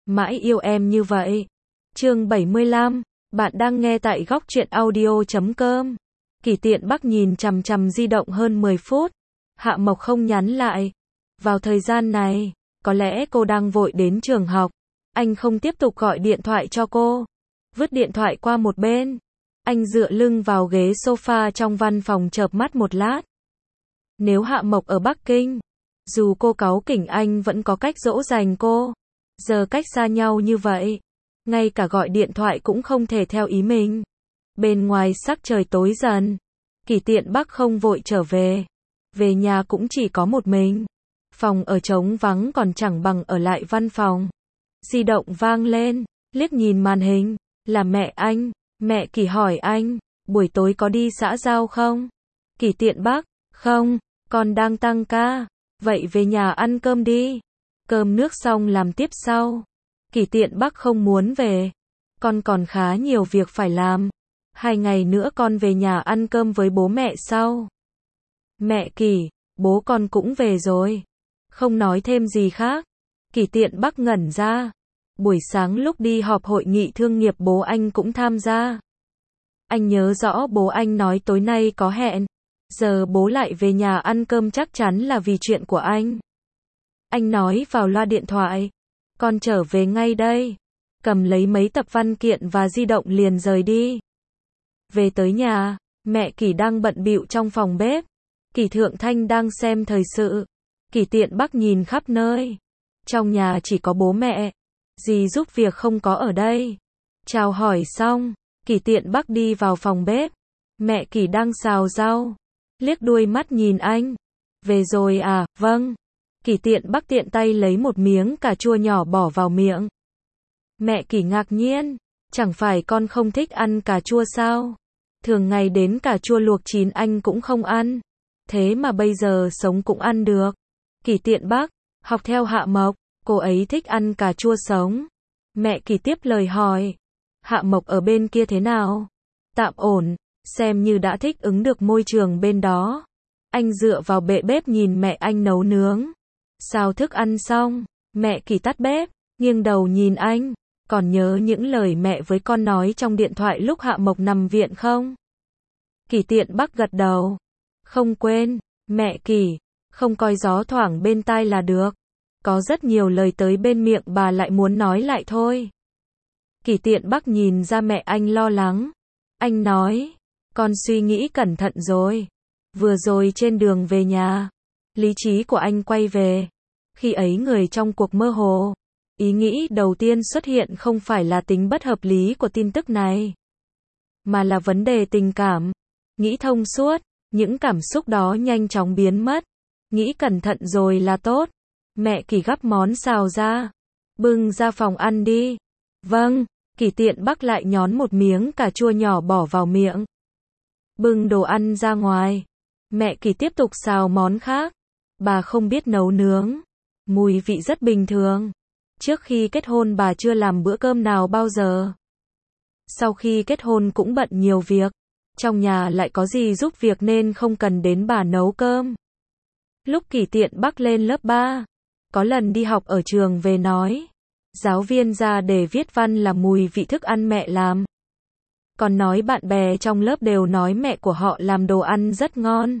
Mãi yêu em như vậy. Chương 75, bạn đang nghe tại góc truyện audio.com. Kỷ Tiện Bắc nhìn chằm chằm di động hơn 10 phút. Hạ Mộc không nhắn lại. Vào thời gian này, có lẽ cô đang vội đến trường học. Anh không tiếp tục gọi điện thoại cho cô. Vứt điện thoại qua một bên. Anh dựa lưng vào ghế sofa trong văn phòng chợp mắt một lát. Nếu Hạ Mộc ở Bắc Kinh, dù cô cáu kỉnh anh vẫn có cách dỗ dành cô. Giờ cách xa nhau như vậy, ngay cả gọi điện thoại cũng không thể theo ý mình. Bên ngoài sắc trời tối dần. Kỷ Tiện Bắc không vội trở về. Về nhà cũng chỉ có một mình. Phòng ở trống vắng còn chẳng bằng ở lại văn phòng. Di động vang lên, liếc nhìn màn hình, là mẹ anh. Mẹ Kỷ hỏi anh, buổi tối có đi xã giao không? Kỷ Tiện Bắc, không, con đang tăng ca. Vậy về nhà ăn cơm đi. Cơm nước xong làm tiếp sau. Kỷ Tiện Bắc không muốn về. Con còn khá nhiều việc phải làm. 2 ngày nữa con về nhà ăn cơm với bố mẹ sau. Mẹ Kỷ, bố con cũng về rồi. Không nói thêm gì khác. Kỷ Tiện Bắc ngẩn ra. Buổi sáng lúc đi họp hội nghị thương nghiệp bố anh cũng tham gia. Anh nhớ rõ bố anh nói tối nay có hẹn. Giờ bố lại về nhà ăn cơm chắc chắn là vì chuyện của anh. Anh nói vào loa điện thoại. Con trở về ngay đây. Cầm lấy mấy tập văn kiện và di động liền rời đi. Về tới nhà, mẹ Kỷ đang bận bịu trong phòng bếp. Kỷ Thượng Thanh đang xem thời sự. Kỷ Tiện Bắc nhìn khắp nơi. Trong nhà chỉ có bố mẹ. Dì giúp việc không có ở đây. Chào hỏi xong, Kỷ Tiện Bắc đi vào phòng bếp. Mẹ Kỷ đang xào rau. Liếc đuôi mắt nhìn anh. Về rồi à, vâng. Kỷ Tiện Bắc tiện tay lấy một miếng cà chua nhỏ bỏ vào miệng. Mẹ Kỷ ngạc nhiên. Chẳng phải con không thích ăn cà chua sao? Thường ngày đến cà chua luộc chín anh cũng không ăn. Thế mà bây giờ sống cũng ăn được. Kỷ Tiện Bắc, học theo Hạ Mộc, cô ấy thích ăn cà chua sống. Mẹ Kỷ tiếp lời hỏi. Hạ Mộc ở bên kia thế nào? Tạm ổn, xem như đã thích ứng được môi trường bên đó. Anh dựa vào bệ bếp nhìn mẹ anh nấu nướng. Xào thức ăn xong, mẹ Kỷ tắt bếp, nghiêng đầu nhìn anh. Còn nhớ những lời mẹ với con nói trong điện thoại lúc Hạ Mộc nằm viện không? Kỷ Tiện Bắc gật đầu. Không quên, mẹ Kỷ, không coi gió thoảng bên tai là được. Có rất nhiều lời tới bên miệng bà lại muốn nói lại thôi. Kỷ Tiện Bắc nhìn ra mẹ anh lo lắng. Anh nói, con suy nghĩ cẩn thận rồi. Vừa rồi trên đường về nhà, lý trí của anh quay về. Khi ấy người trong cuộc mơ hồ. Ý nghĩ đầu tiên xuất hiện không phải là tính bất hợp lý của tin tức này, mà là vấn đề tình cảm. Nghĩ thông suốt, những cảm xúc đó nhanh chóng biến mất. Nghĩ cẩn thận rồi là tốt. Mẹ Kỷ gắp món xào ra. Bưng ra phòng ăn đi. Vâng, Kỷ Tiện Bắc lại nhón một miếng cà chua nhỏ bỏ vào miệng. Bưng đồ ăn ra ngoài. Mẹ Kỷ tiếp tục xào món khác. Bà không biết nấu nướng. Mùi vị rất bình thường. Trước khi kết hôn bà chưa làm bữa cơm nào bao giờ. Sau khi kết hôn cũng bận nhiều việc. Trong nhà lại có gì giúp việc nên không cần đến bà nấu cơm. Lúc Kỷ Tiện Bắc lên lớp 3, có lần đi học ở trường về nói. Giáo viên ra để viết văn là mùi vị thức ăn mẹ làm. Còn nói bạn bè trong lớp đều nói mẹ của họ làm đồ ăn rất ngon.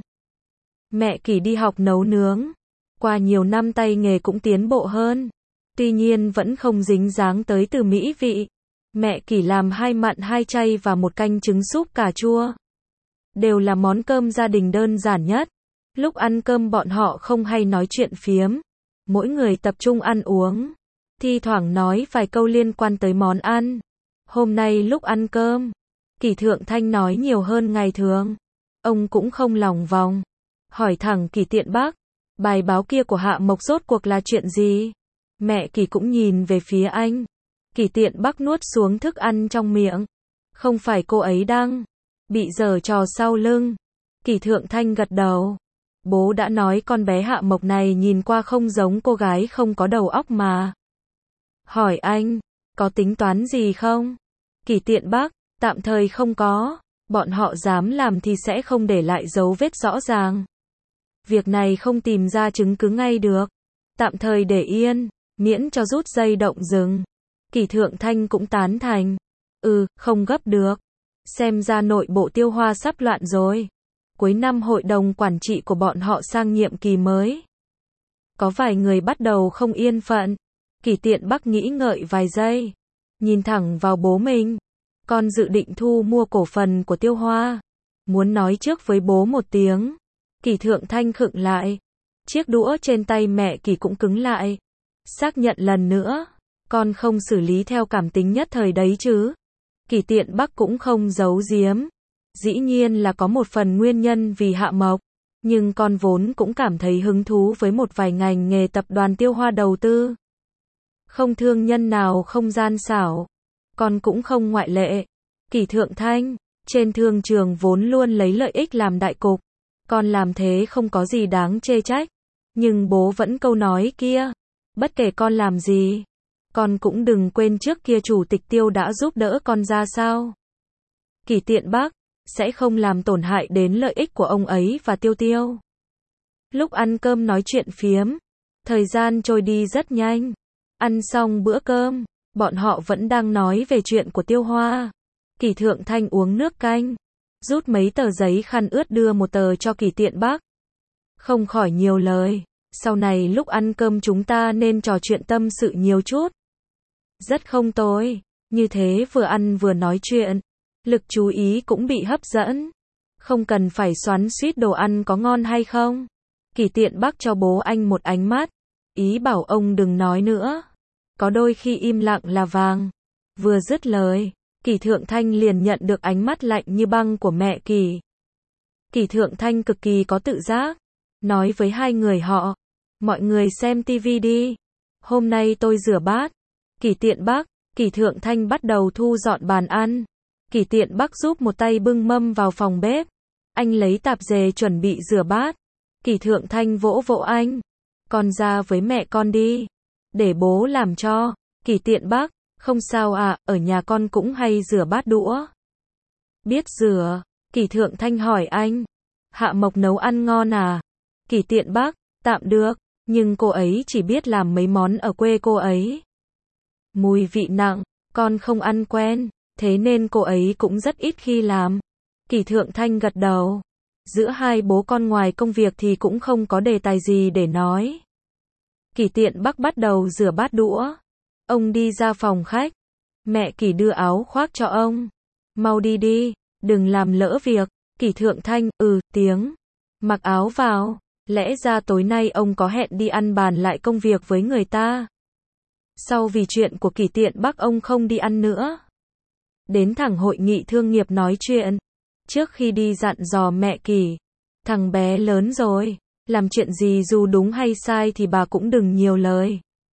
Mẹ Kỷ đi học nấu nướng. Qua nhiều năm tay nghề cũng tiến bộ hơn. Tuy nhiên vẫn không dính dáng tới từ mỹ vị. Mẹ Kỷ làm 2 mặn 2 chay và một canh trứng súp cà chua. Đều là món cơm gia đình đơn giản nhất. Lúc ăn cơm bọn họ không hay nói chuyện phiếm. Mỗi người tập trung ăn uống. Thi thoảng nói vài câu liên quan tới món ăn. Hôm nay lúc ăn cơm, Kỷ Thượng Thanh nói nhiều hơn ngày thường. Ông cũng không lòng vòng. Hỏi thẳng Kỷ Tiện Bắc. Bài báo kia của Hạ Mộc rốt cuộc là chuyện gì? Mẹ Kỷ cũng nhìn về phía anh. Kỷ Tiện Bắc nuốt xuống thức ăn trong miệng. Không phải cô ấy đang bị giở trò sau lưng. Kỷ Thượng Thanh gật đầu. Bố đã nói con bé Hạ Mộc này nhìn qua không giống cô gái không có đầu óc mà. Hỏi anh, có tính toán gì không? Kỷ Tiện Bắc, tạm thời không có. Bọn họ dám làm thì sẽ không để lại dấu vết rõ ràng. Việc này không tìm ra chứng cứ ngay được. Tạm thời để yên, miễn cho rút dây động rừng. Kỷ Thượng Thanh cũng tán thành. Không gấp được. Xem ra nội bộ Tiêu Hoa sắp loạn rồi. Cuối năm hội đồng quản trị của bọn họ sang nhiệm kỳ mới. Có vài người bắt đầu không yên phận. Kỷ Tiện Bắc nghĩ ngợi vài giây. Nhìn thẳng vào bố mình. Con dự định thu mua cổ phần của Tiêu Hoa. Muốn nói trước với bố một tiếng. Kỷ Thượng Thanh khựng lại. Chiếc đũa trên tay mẹ Kỷ cũng cứng lại. Xác nhận lần nữa. Con không xử lý theo cảm tính nhất thời đấy chứ. Kỷ Tiện Bắc cũng không giấu giếm. Dĩ nhiên là có một phần nguyên nhân vì Hạ Mộc. Nhưng con vốn cũng cảm thấy hứng thú với một vài ngành nghề tập đoàn Tiêu Hoa đầu tư. Không thương nhân nào không gian xảo. Con cũng không ngoại lệ. Kỷ Thượng Thanh, trên thương trường vốn luôn lấy lợi ích làm đại cục. Con làm thế không có gì đáng chê trách. Nhưng bố vẫn câu nói kia. Bất kể con làm gì, con cũng đừng quên trước kia chủ tịch Tiêu đã giúp đỡ con ra sao. Kỷ Tiện Bắc sẽ không làm tổn hại đến lợi ích của ông ấy và Tiêu Tiêu. Lúc ăn cơm nói chuyện phiếm, thời gian trôi đi rất nhanh. Ăn xong bữa cơm, bọn họ vẫn đang nói về chuyện của Tiêu Hoa. Kỷ Thượng Thanh uống nước canh, rút mấy tờ giấy khăn ướt đưa một tờ cho Kỷ Tiện Bắc. Không khỏi nhiều lời, sau này lúc ăn cơm chúng ta nên trò chuyện tâm sự nhiều chút. Rất không tồi, như thế vừa ăn vừa nói chuyện, lực chú ý cũng bị hấp dẫn. Không cần phải xoắn xuýt đồ ăn có ngon hay không. Kỷ Tiện Bắc cho bố anh một ánh mắt, ý bảo ông đừng nói nữa. Có đôi khi im lặng là vàng. Vừa dứt lời, Kỷ Thượng Thanh liền nhận được ánh mắt lạnh như băng của mẹ Kỷ. Kỷ Thượng Thanh cực kỳ có tự giác, nói với hai người họ, mọi người xem tivi đi. Hôm nay tôi rửa bát. Kỷ Tiện Bắc, Kỷ Thượng Thanh bắt đầu thu dọn bàn ăn. Kỷ Tiện Bắc giúp một tay bưng mâm vào phòng bếp. Anh lấy tạp dề chuẩn bị rửa bát. Kỷ Thượng Thanh vỗ vỗ anh. Con ra với mẹ con đi. Để bố làm cho. Kỷ Tiện Bắc, không sao ạ, ở nhà con cũng hay rửa bát đũa. Biết rửa. Kỷ Thượng Thanh hỏi anh. Hạ Mộc nấu ăn ngon à? Kỷ Tiện Bắc, tạm được, nhưng cô ấy chỉ biết làm mấy món ở quê cô ấy. Mùi vị nặng, con không ăn quen, thế nên cô ấy cũng rất ít khi làm. Kỷ Thượng Thanh gật đầu. Giữa hai bố con ngoài công việc thì cũng không có đề tài gì để nói. Kỷ Tiện Bắc bắt đầu rửa bát đũa. Ông đi ra phòng khách. Mẹ Kỷ đưa áo khoác cho ông. Mau đi đi, đừng làm lỡ việc. Kỷ Thượng Thanh, tiếng. Mặc áo vào. Lẽ ra tối nay ông có hẹn đi ăn bàn lại công việc với người ta. Sau vì chuyện của Kỷ Tiện Bắc ông không đi ăn nữa. Đến thẳng hội nghị thương nghiệp nói chuyện. Trước khi đi dặn dò mẹ Kỷ. Thằng bé lớn rồi, làm chuyện gì dù đúng hay sai thì bà cũng đừng nhiều lời.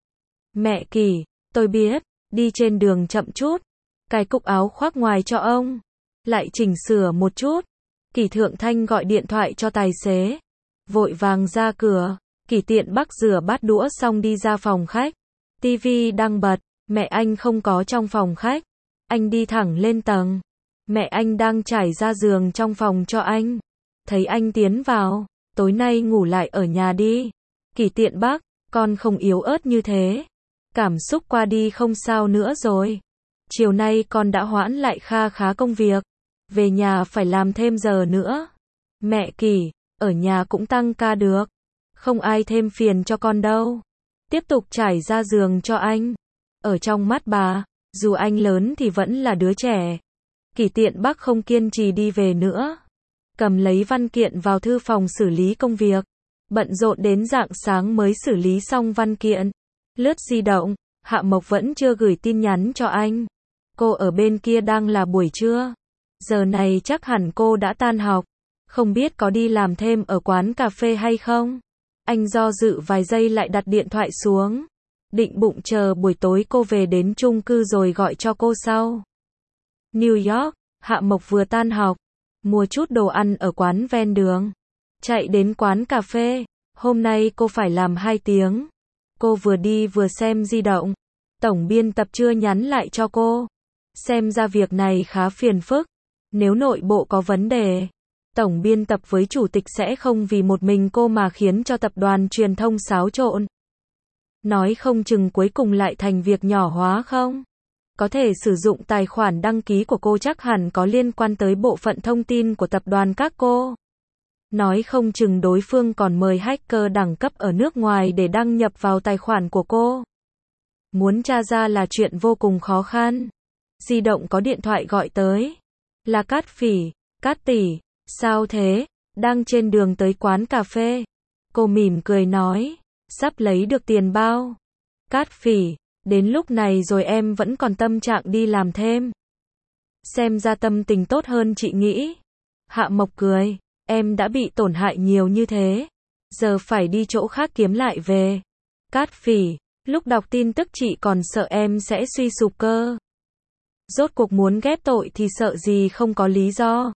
Mẹ Kỷ, tôi biết, đi trên đường chậm chút. Cài cúc áo khoác ngoài cho ông. Lại chỉnh sửa một chút. Kỷ Thượng Thanh gọi điện thoại cho tài xế. Vội vàng ra cửa. Kỷ Tiện Bắc rửa bát đũa xong đi ra phòng khách. Tivi đang bật, mẹ anh không có trong phòng khách. Anh đi thẳng lên tầng. Mẹ anh đang trải ra giường trong phòng cho anh. Thấy anh tiến vào, tối nay ngủ lại ở nhà đi. Kỷ Tiện Bắc, con không yếu ớt như thế. Cảm xúc qua đi không sao nữa rồi. Chiều nay con đã hoãn lại kha khá công việc. Về nhà phải làm thêm giờ nữa. Mẹ Kỷ, ở nhà cũng tăng ca được. Không ai thêm phiền cho con đâu. Tiếp tục trải ra giường cho anh. Ở trong mắt bà, dù anh lớn thì vẫn là đứa trẻ. Kỷ Tiện Bắc không kiên trì đi về nữa. Cầm lấy văn kiện vào thư phòng xử lý công việc. Bận rộn đến rạng sáng mới xử lý xong văn kiện. Lướt di động, Hạ Mộc vẫn chưa gửi tin nhắn cho anh. Cô ở bên kia đang là buổi trưa. Giờ này chắc hẳn cô đã tan học. Không biết có đi làm thêm ở quán cà phê hay không? Anh do dự vài giây lại đặt điện thoại xuống. Định bụng chờ buổi tối cô về đến chung cư rồi gọi cho cô sau. New York, Hạ Mộc vừa tan học. Mua chút đồ ăn ở quán ven đường. Chạy đến quán cà phê. Hôm nay cô phải làm 2 tiếng. Cô vừa đi vừa xem di động. Tổng biên tập chưa nhắn lại cho cô. Xem ra việc này khá phiền phức. Nếu nội bộ có vấn đề, tổng biên tập với chủ tịch sẽ không vì một mình cô mà khiến cho tập đoàn truyền thông xáo trộn. Nói không chừng cuối cùng lại thành việc nhỏ hóa không? Có thể sử dụng tài khoản đăng ký của cô, chắc hẳn có liên quan tới bộ phận thông tin của tập đoàn các cô. Nói không chừng đối phương còn mời hacker đẳng cấp ở nước ngoài để đăng nhập vào tài khoản của cô. Muốn tra ra là chuyện vô cùng khó khăn. Di động có điện thoại gọi tới. Là Cát Phỉ. Cát tỷ, sao thế? Đang trên đường tới quán cà phê. Cô mỉm cười nói, sắp lấy được tiền bao. Cát Phỉ, đến lúc này rồi em vẫn còn tâm trạng đi làm thêm. Xem ra tâm tình tốt hơn chị nghĩ. Hạ Mộc cười, em đã bị tổn hại nhiều như thế, giờ phải đi chỗ khác kiếm lại về. Cát Phỉ, lúc đọc tin tức chị còn sợ em sẽ suy sụp cơ. Rốt cuộc muốn ghép tội thì sợ gì không có lý do.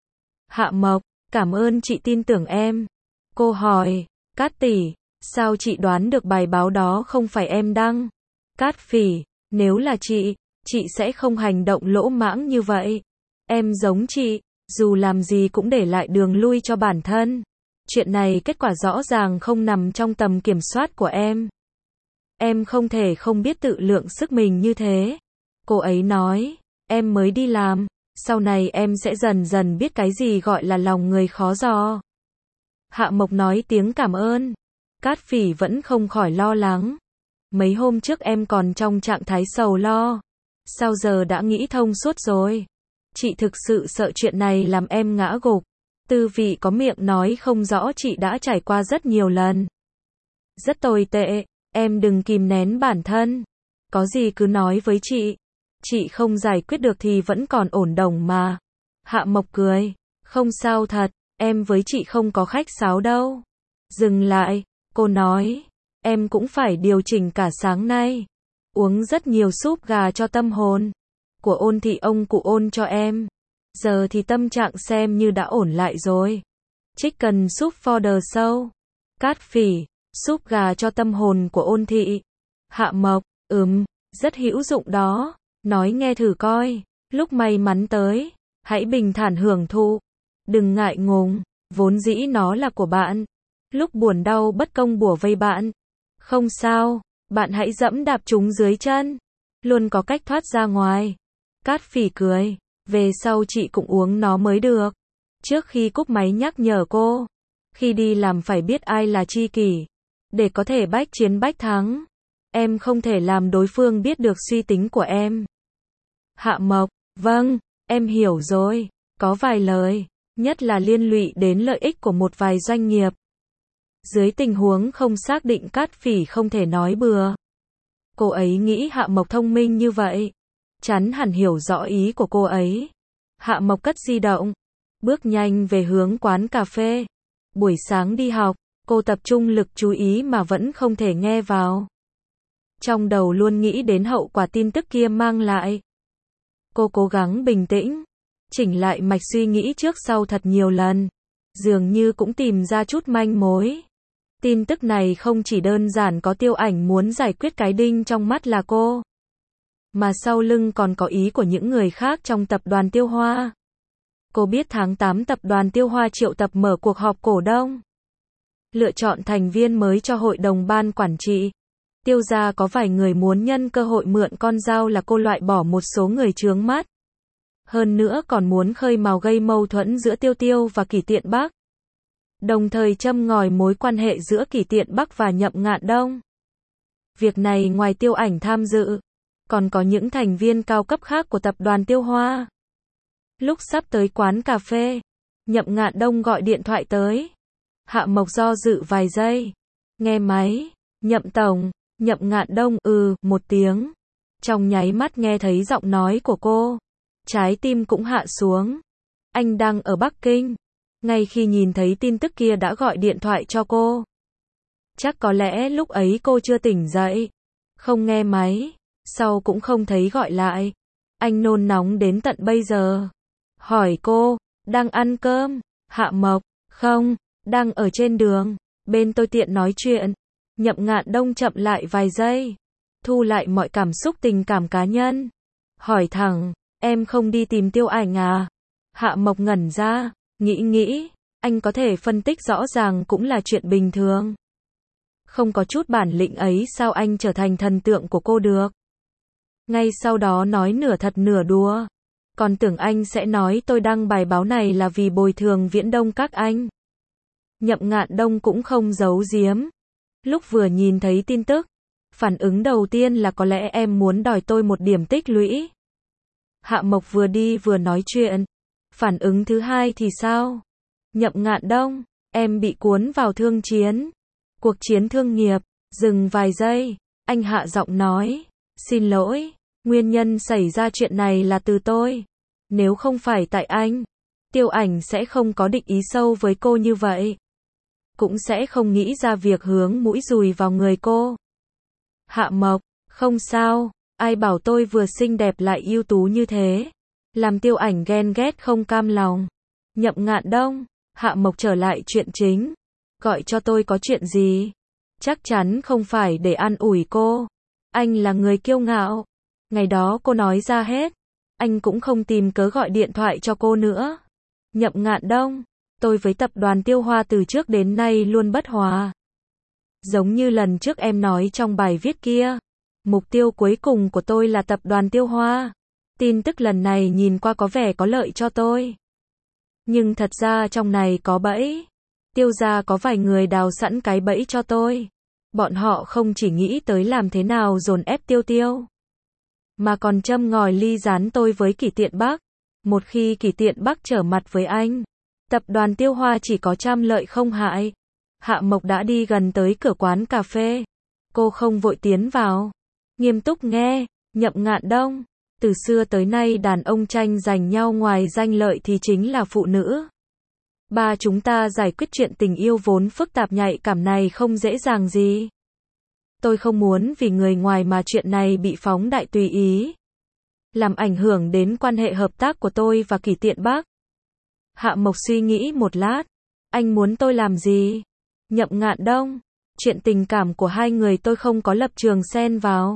Hạ Mộc, cảm ơn chị tin tưởng em. Cô hỏi, Cát tỷ, sao chị đoán được bài báo đó không phải em đăng? Cát Phỉ, nếu là chị sẽ không hành động lỗ mãng như vậy. Em giống chị, dù làm gì cũng để lại đường lui cho bản thân. Chuyện này kết quả rõ ràng không nằm trong tầm kiểm soát của em. Em không thể không biết tự lượng sức mình như thế. Cô ấy nói, em mới đi làm, sau này em sẽ dần dần biết cái gì gọi là lòng người khó dò. Hạ Mộc nói tiếng cảm ơn. Cát Phỉ vẫn không khỏi lo lắng. Mấy hôm trước em còn trong trạng thái sầu lo. Sao giờ đã nghĩ thông suốt rồi? Chị thực sự sợ chuyện này làm em ngã gục. Tư vị có miệng nói không rõ chị đã trải qua rất nhiều lần. Rất tồi tệ, em đừng kìm nén bản thân. Có gì cứ nói với chị. Chị không giải quyết được thì vẫn còn ổn đồng mà. Hạ Mộc cười, không sao thật, em với chị không có khách sáo đâu. Dừng lại, cô nói, em cũng phải điều chỉnh cả sáng nay. Uống rất nhiều súp gà cho tâm hồn. Của Ôn thị ông cụ ôn cho em. Giờ thì tâm trạng xem như đã ổn lại rồi. Chicken soup for the soul. Cát Phỉ, súp gà cho tâm hồn của Ôn thị. Hạ Mộc, rất hữu dụng đó. Nói nghe thử coi. Lúc may mắn tới, hãy bình thản hưởng thụ. Đừng ngại ngùng, vốn dĩ nó là của bạn. Lúc buồn đau bất công bủa vây bạn. Không sao, bạn hãy dẫm đạp chúng dưới chân. Luôn có cách thoát ra ngoài. Cát Phỉ cười, về sau chị cũng uống nó mới được. Trước khi cúp máy nhắc nhở cô, khi đi làm phải biết ai là tri kỷ, để có thể bách chiến bách thắng. Em không thể làm đối phương biết được suy tính của em. Hạ Mộc, vâng, em hiểu rồi, có vài lời, nhất là liên lụy đến lợi ích của một vài doanh nghiệp. Dưới tình huống không xác định Cát Phỉ không thể nói bừa. Cô ấy nghĩ Hạ Mộc thông minh như vậy. Chắn hẳn hiểu rõ ý của cô ấy. Hạ Mộc cất di động, bước nhanh về hướng quán cà phê. Buổi sáng đi học, cô tập trung lực chú ý mà vẫn không thể nghe vào. Trong đầu luôn nghĩ đến hậu quả tin tức kia mang lại. Cô cố gắng bình tĩnh, chỉnh lại mạch suy nghĩ trước sau thật nhiều lần. Dường như cũng tìm ra chút manh mối. Tin tức này không chỉ đơn giản có Tiêu Ảnh muốn giải quyết cái đinh trong mắt là cô, mà sau lưng còn có ý của những người khác trong tập đoàn Tiêu Hoa. Cô biết tháng 8 tập đoàn Tiêu Hoa triệu tập mở cuộc họp cổ đông. Lựa chọn thành viên mới cho hội đồng ban quản trị. Tiêu gia có vài người muốn nhân cơ hội mượn con dao là cô loại bỏ một số người chướng mắt. Hơn nữa còn muốn khơi mào gây mâu thuẫn giữa Tiêu Tiêu và Kỷ Tiện Bắc. Đồng thời châm ngòi mối quan hệ giữa Kỷ Tiện Bắc và Nhậm Ngạn Đông. Việc này ngoài Tiêu Ảnh tham dự, còn có những thành viên cao cấp khác của tập đoàn Tiêu Hoa. Lúc sắp tới quán cà phê, Nhậm Ngạn Đông gọi điện thoại tới. Hạ Mộc do dự vài giây. Nghe máy, Nhậm tổng. Nhậm Ngạn Đông một tiếng. Trong nháy mắt nghe thấy giọng nói của cô, trái tim cũng hạ xuống. Anh đang ở Bắc Kinh. Ngay khi nhìn thấy tin tức kia đã gọi điện thoại cho cô. Chắc có lẽ lúc ấy cô chưa tỉnh dậy. Không nghe máy. Sau cũng không thấy gọi lại. Anh nôn nóng đến tận bây giờ. Hỏi cô, đang ăn cơm? Hạ Mộc, không, đang ở trên đường. Bên tôi tiện nói chuyện. Nhậm Ngạn Đông chậm lại vài giây. Thu lại mọi cảm xúc tình cảm cá nhân. Hỏi thẳng, em không đi tìm Tiêu Ảnh à? Hạ Mộc ngẩn ra, nghĩ, anh có thể phân tích rõ ràng cũng là chuyện bình thường. Không có chút bản lĩnh ấy sao anh trở thành thần tượng của cô được? Ngay sau đó nói nửa thật nửa đùa. Còn tưởng anh sẽ nói tôi đăng bài báo này là vì bồi thường Viễn Đông các anh. Nhậm Ngạn Đông cũng không giấu giếm. Lúc vừa nhìn thấy tin tức, phản ứng đầu tiên là có lẽ em muốn đòi tôi một điểm tích lũy. Hạ Mộc vừa đi vừa nói chuyện. Phản ứng thứ hai thì sao? Nhậm Ngạn Đông, em bị cuốn vào thương chiến. Cuộc chiến thương nghiệp. Dừng vài giây, anh hạ giọng nói. Xin lỗi, nguyên nhân xảy ra chuyện này là từ tôi. Nếu không phải tại anh, Tiêu Ảnh sẽ không có định ý sâu với cô như vậy. Cũng sẽ không nghĩ ra việc hướng mũi dùi vào người cô. Hạ Mộc, không sao, ai bảo tôi vừa xinh đẹp lại ưu tú như thế. Làm Tiêu Ảnh ghen ghét không cam lòng. Nhậm Ngạn Đông, Hạ Mộc trở lại chuyện chính. Gọi cho tôi có chuyện gì? Chắc chắn không phải để an ủi cô. Anh là người kiêu ngạo. Ngày đó cô nói ra hết. Anh cũng không tìm cớ gọi điện thoại cho cô nữa. Nhậm Ngạn Đông, tôi với tập đoàn Tiêu Hoa từ trước đến nay luôn bất hòa. Giống như lần trước em nói trong bài viết kia. Mục tiêu cuối cùng của tôi là tập đoàn Tiêu Hoa. Tin tức lần này nhìn qua có vẻ có lợi cho tôi. Nhưng thật ra trong này có bẫy. Tiêu gia có vài người đào sẵn cái bẫy cho tôi. Bọn họ không chỉ nghĩ tới làm thế nào dồn ép Tiêu, mà còn châm ngòi ly gián tôi với Kỷ Tiện Bắc. Một khi Kỷ Tiện Bắc trở mặt với anh, tập đoàn Tiêu Hoa chỉ có trăm lợi không hại. Hạ Mộc đã đi gần tới cửa quán cà phê. Cô không vội tiến vào. Nghiêm túc nghe, Nhậm Ngạn Đông. Từ xưa tới nay đàn ông tranh giành nhau ngoài danh lợi thì chính là phụ nữ. Ba chúng ta giải quyết chuyện tình yêu vốn phức tạp nhạy cảm này không dễ dàng gì. Tôi không muốn vì người ngoài mà chuyện này bị phóng đại tùy ý. Làm ảnh hưởng đến quan hệ hợp tác của tôi và Kỷ Tiện Bắc. Hạ Mộc suy nghĩ một lát. Anh muốn tôi làm gì? Nhậm Ngạn Đông. Chuyện tình cảm của hai người tôi không có lập trường xen vào.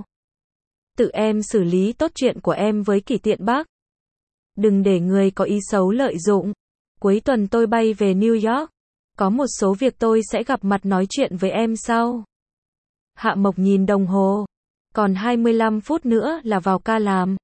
Tự em xử lý tốt chuyện của em với Kỷ Tiện Bắc. Đừng để người có ý xấu lợi dụng. Cuối tuần tôi bay về New York. Có một số việc tôi sẽ gặp mặt nói chuyện với em sau. Hạ Mộc nhìn đồng hồ. Còn 25 phút nữa là vào ca làm.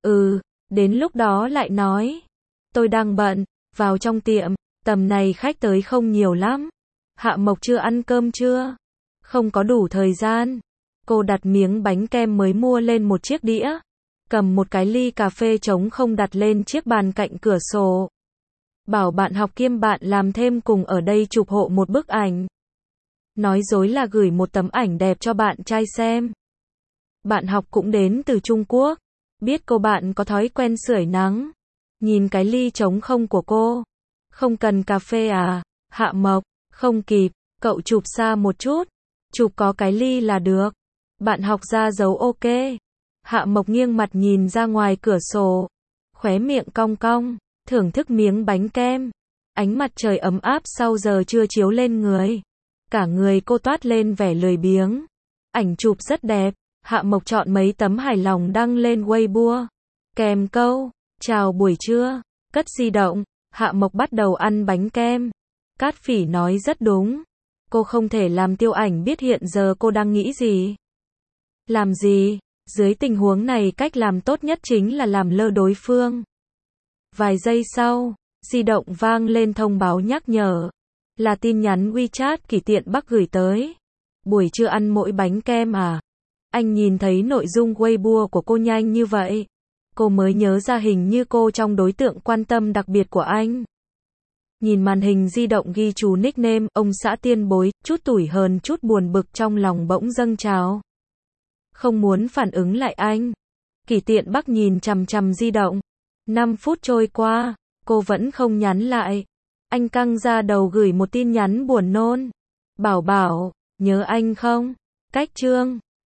Đến lúc đó lại nói. Tôi đang bận, vào trong tiệm, tầm này khách tới không nhiều lắm. Hạ Mộc chưa ăn cơm chưa? Không có đủ thời gian. Cô đặt miếng bánh kem mới mua lên một chiếc đĩa. Cầm một cái ly cà phê trống không đặt lên chiếc bàn cạnh cửa sổ. Bảo bạn học kiêm bạn làm thêm cùng ở đây chụp hộ một bức ảnh. Nói dối là gửi một tấm ảnh đẹp cho bạn trai xem. Bạn học cũng đến từ Trung Quốc. Biết cô bạn có thói quen sưởi nắng. Nhìn cái ly trống không của cô. Không cần cà phê à? Hạ Mộc, không kịp, cậu chụp xa một chút. Chụp có cái ly là được. Bạn học ra dấu ok. Hạ Mộc nghiêng mặt nhìn ra ngoài cửa sổ. Khóe miệng cong cong, thưởng thức miếng bánh kem. Ánh mặt trời ấm áp sau giờ trưa chiếu lên người. Cả người cô toát lên vẻ lười biếng. Ảnh chụp rất đẹp. Hạ Mộc chọn mấy tấm hài lòng đăng lên Weibo. Kèm câu, chào buổi trưa. Cất di động. Hạ Mộc bắt đầu ăn bánh kem. Cát Phỉ nói rất đúng. Cô không thể làm Tiêu Ảnh biết hiện giờ cô đang nghĩ gì. Làm gì? Dưới tình huống này cách làm tốt nhất chính là làm lơ đối phương. Vài giây sau, di động vang lên thông báo nhắc nhở. Là tin nhắn WeChat Kỷ Tiện Bắc gửi tới. Buổi trưa ăn mỗi bánh kem à? Anh nhìn thấy nội dung Weibo của cô nhanh như vậy. Cô mới nhớ ra hình như cô trong đối tượng quan tâm đặc biệt của anh. Nhìn màn hình di động ghi chú nickname, ông xã Tiên Bối, chút tủi hờn chút buồn bực trong lòng bỗng dâng trào. Không muốn phản ứng lại anh. Kỷ Tiện Bắc nhìn chằm chằm di động. 5 phút trôi qua, cô vẫn không nhắn lại. Anh căng ra đầu gửi một tin nhắn buồn nôn. Bảo bảo, nhớ anh không? Cách chương